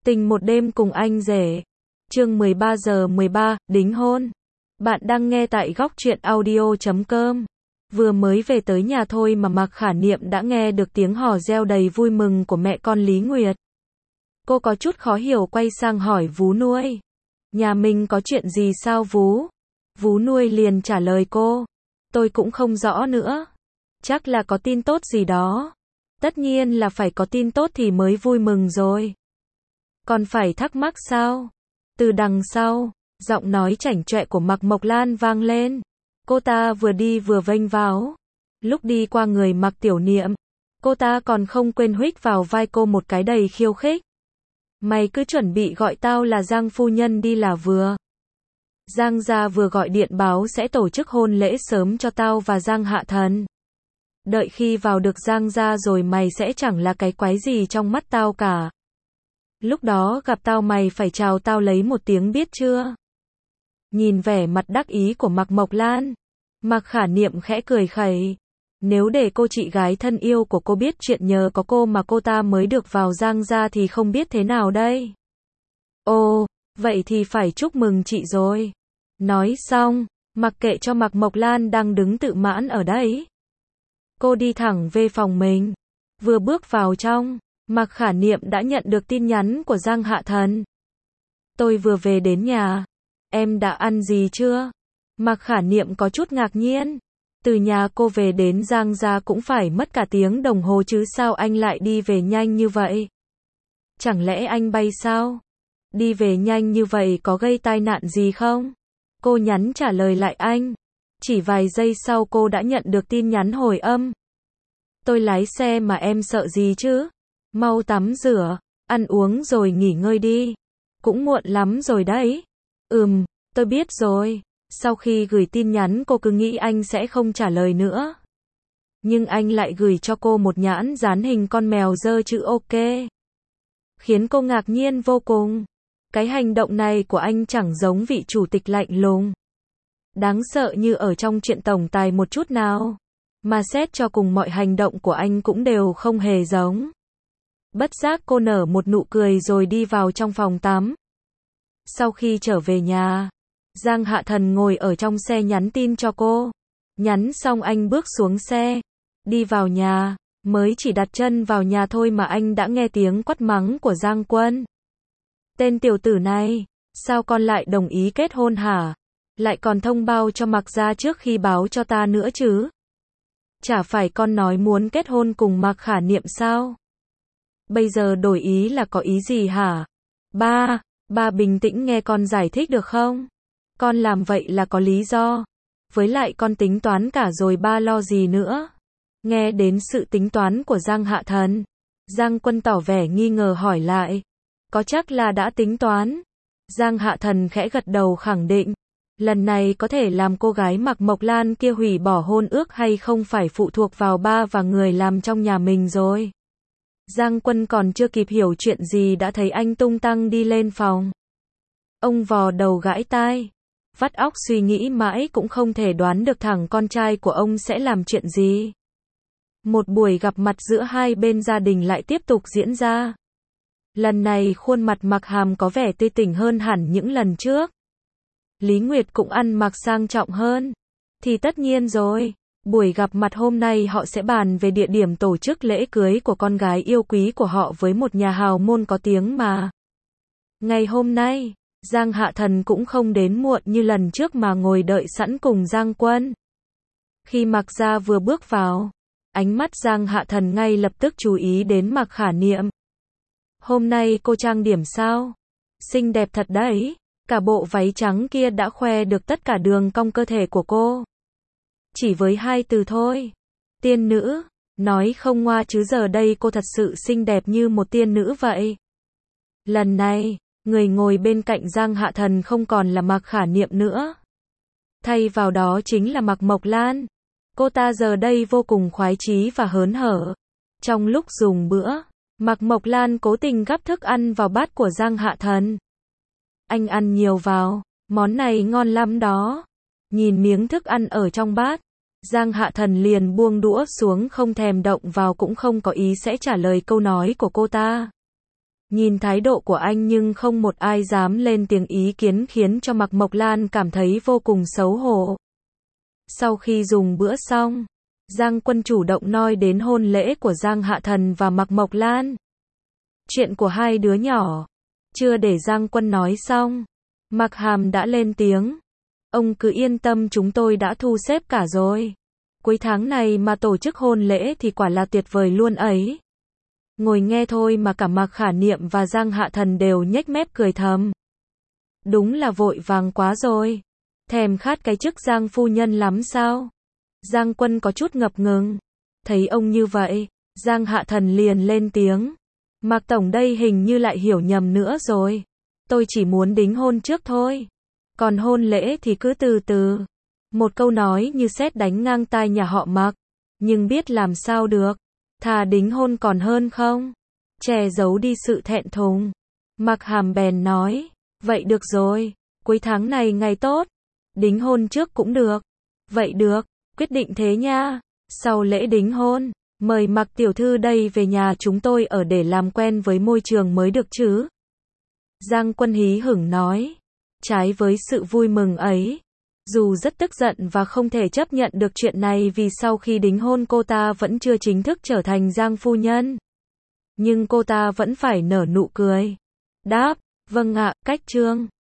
Tình một đêm cùng anh rể. Chương 13 giờ 13, đính hôn. Bạn đang nghe tại góc truyện audio.com. Vừa mới về tới nhà thôi mà Mạc Khả Niệm đã nghe được tiếng hò reo đầy vui mừng của mẹ con Lý Nguyệt. Cô có chút khó hiểu quay sang hỏi vú nuôi. Nhà mình có chuyện gì sao vú? Vú nuôi liền trả lời cô. Tôi cũng không rõ nữa. Chắc là có tin tốt gì đó. Tất nhiên là phải có tin tốt thì mới vui mừng rồi. Còn phải thắc mắc sao? Từ đằng sau, giọng nói chảnh chọe của Mạc Mộc Lan vang lên. Cô ta vừa đi vừa vênh váo. Lúc đi qua người Mạc Tiểu Niệm, cô ta còn không quên huých vào vai cô một cái đầy khiêu khích. Mày cứ chuẩn bị gọi tao là Giang phu nhân đi là vừa. Giang gia vừa gọi điện báo sẽ tổ chức hôn lễ sớm cho tao và Giang Hạ Thần. Đợi khi vào được Giang gia rồi mày sẽ chẳng là cái quái gì trong mắt tao cả. Lúc đó gặp tao mày phải chào tao lấy một tiếng biết chưa? Nhìn vẻ mặt đắc ý của Mạc Mộc Lan, Mạc Khả Niệm khẽ cười khẩy. Nếu để cô chị gái thân yêu của cô biết chuyện nhờ có cô mà cô ta mới được vào Giang gia thì không biết thế nào đây. Ồ, vậy thì phải chúc mừng chị rồi. Nói xong, mặc kệ cho Mạc Mộc Lan đang đứng tự mãn ở đấy. Cô đi thẳng về phòng mình. Vừa bước vào trong, Mạc Khả Niệm đã nhận được tin nhắn của Giang Hạ Thần. Tôi vừa về đến nhà. Em đã ăn gì chưa? Mạc Khả Niệm có chút ngạc nhiên. Từ nhà cô về đến Giang gia cũng phải mất cả tiếng đồng hồ chứ sao anh lại đi về nhanh như vậy? Chẳng lẽ anh bay sao? Đi về nhanh như vậy có gây tai nạn gì không? Cô nhắn trả lời lại anh. Chỉ vài giây sau cô đã nhận được tin nhắn hồi âm. Tôi lái xe mà em sợ gì chứ? Mau tắm rửa, ăn uống rồi nghỉ ngơi đi. Cũng muộn lắm rồi đấy. Tôi biết rồi. Sau khi gửi tin nhắn cô cứ nghĩ anh sẽ không trả lời nữa. Nhưng anh lại gửi cho cô một nhãn dán hình con mèo giơ chữ OK. Khiến cô ngạc nhiên vô cùng. Cái hành động này của anh chẳng giống vị chủ tịch lạnh lùng, đáng sợ như ở trong chuyện tổng tài một chút nào. Mà xét cho cùng mọi hành động của anh cũng đều không hề giống. Bất giác cô nở một nụ cười rồi đi vào trong phòng tắm. Sau khi trở về nhà, Giang Hạ Thần ngồi ở trong xe nhắn tin cho cô. Nhắn xong anh bước xuống xe, đi vào nhà, mới chỉ đặt chân vào nhà thôi mà anh đã nghe tiếng quát mắng của Giang Quân. Tên tiểu tử này, sao con lại đồng ý kết hôn hả? Lại còn thông báo cho Mạc gia trước khi báo cho ta nữa chứ? Chả phải con nói muốn kết hôn cùng Mạc Khả Niệm sao? Bây giờ đổi ý là có ý gì hả? Ba bình tĩnh nghe con giải thích được không? Con làm vậy là có lý do. Với lại con tính toán cả rồi ba lo gì nữa? Nghe đến sự tính toán của Giang Hạ Thần, Giang Quân tỏ vẻ nghi ngờ hỏi lại. Có chắc là đã tính toán? Giang Hạ Thần khẽ gật đầu khẳng định. Lần này có thể làm cô gái Mạc Mộc Lan kia hủy bỏ hôn ước hay không phải phụ thuộc vào ba và người làm trong nhà mình rồi. Giang Quân còn chưa kịp hiểu chuyện gì đã thấy anh tung tăng đi lên phòng. Ông vò đầu gãi tai. Vắt óc suy nghĩ mãi cũng không thể đoán được thằng con trai của ông sẽ làm chuyện gì. Một buổi gặp mặt giữa hai bên gia đình lại tiếp tục diễn ra. Lần này khuôn mặt Mạc Hàm có vẻ tươi tỉnh hơn hẳn những lần trước. Lý Nguyệt cũng ăn mặc sang trọng hơn. Thì tất nhiên rồi, buổi gặp mặt hôm nay họ sẽ bàn về địa điểm tổ chức lễ cưới của con gái yêu quý của họ với một nhà hào môn có tiếng mà. Ngày hôm nay, Giang Hạ Thần cũng không đến muộn như lần trước mà ngồi đợi sẵn cùng Giang Quân. Khi Mạc gia vừa bước vào, ánh mắt Giang Hạ Thần ngay lập tức chú ý đến Mạc Khả Niệm. Hôm nay cô trang điểm sao? Xinh đẹp thật đấy. Cả bộ váy trắng kia đã khoe được tất cả đường cong cơ thể của cô. Chỉ với hai từ thôi. Tiên nữ. Nói không ngoa chứ giờ đây cô thật sự xinh đẹp như một tiên nữ vậy. Lần này, người ngồi bên cạnh Giang Hạ Thần không còn là Mạc Khả Niệm nữa. Thay vào đó chính là Mạc Mộc Lan. Cô ta giờ đây vô cùng khoái chí và hớn hở. Trong lúc dùng bữa, Mạc Mộc Lan cố tình gắp thức ăn vào bát của Giang Hạ Thần. Anh ăn nhiều vào, món này ngon lắm đó. Nhìn miếng thức ăn ở trong bát, Giang Hạ Thần liền buông đũa xuống không thèm động vào cũng không có ý sẽ trả lời câu nói của cô ta. Nhìn thái độ của anh nhưng không một ai dám lên tiếng ý kiến khiến cho Mạc Mộc Lan cảm thấy vô cùng xấu hổ. Sau khi dùng bữa xong, Giang Quân chủ động nói đến hôn lễ của Giang Hạ Thần và Mạc Mộc Lan. Chuyện của hai đứa nhỏ. Chưa để Giang Quân nói xong, Mạc Hàm đã lên tiếng. Ông cứ yên tâm, chúng tôi đã thu xếp cả rồi. Cuối tháng này mà tổ chức hôn lễ thì quả là tuyệt vời luôn ấy. Ngồi nghe thôi mà cả Mạc Khả Niệm và Giang Hạ Thần đều nhếch mép cười thầm. Đúng là vội vàng quá rồi. Thèm khát cái chức Giang phu nhân lắm sao? Giang Quân có chút ngập ngừng. Thấy ông như vậy, Giang Hạ Thần liền lên tiếng. Mạc Tổng đây hình như lại hiểu nhầm nữa rồi. Tôi chỉ muốn đính hôn trước thôi. Còn hôn lễ thì cứ từ từ. Một câu nói như sét đánh ngang tai nhà họ Mạc. Nhưng biết làm sao được. Thà đính hôn còn hơn không? Che giấu đi sự thẹn thùng. Mạc Hàm bèn nói. Vậy được rồi. Cuối tháng này ngày tốt. Đính hôn trước cũng được. Vậy được. Quyết định thế nha. Sau lễ đính hôn, mời Mạc tiểu thư đây về nhà chúng tôi ở để làm quen với môi trường mới được chứ. Giang Quân hí hửng nói. Trái với sự vui mừng ấy, dù rất tức giận và không thể chấp nhận được chuyện này vì sau khi đính hôn cô ta vẫn chưa chính thức trở thành Giang phu nhân. Nhưng cô ta vẫn phải nở nụ cười. Đáp, vâng ạ, cách trương.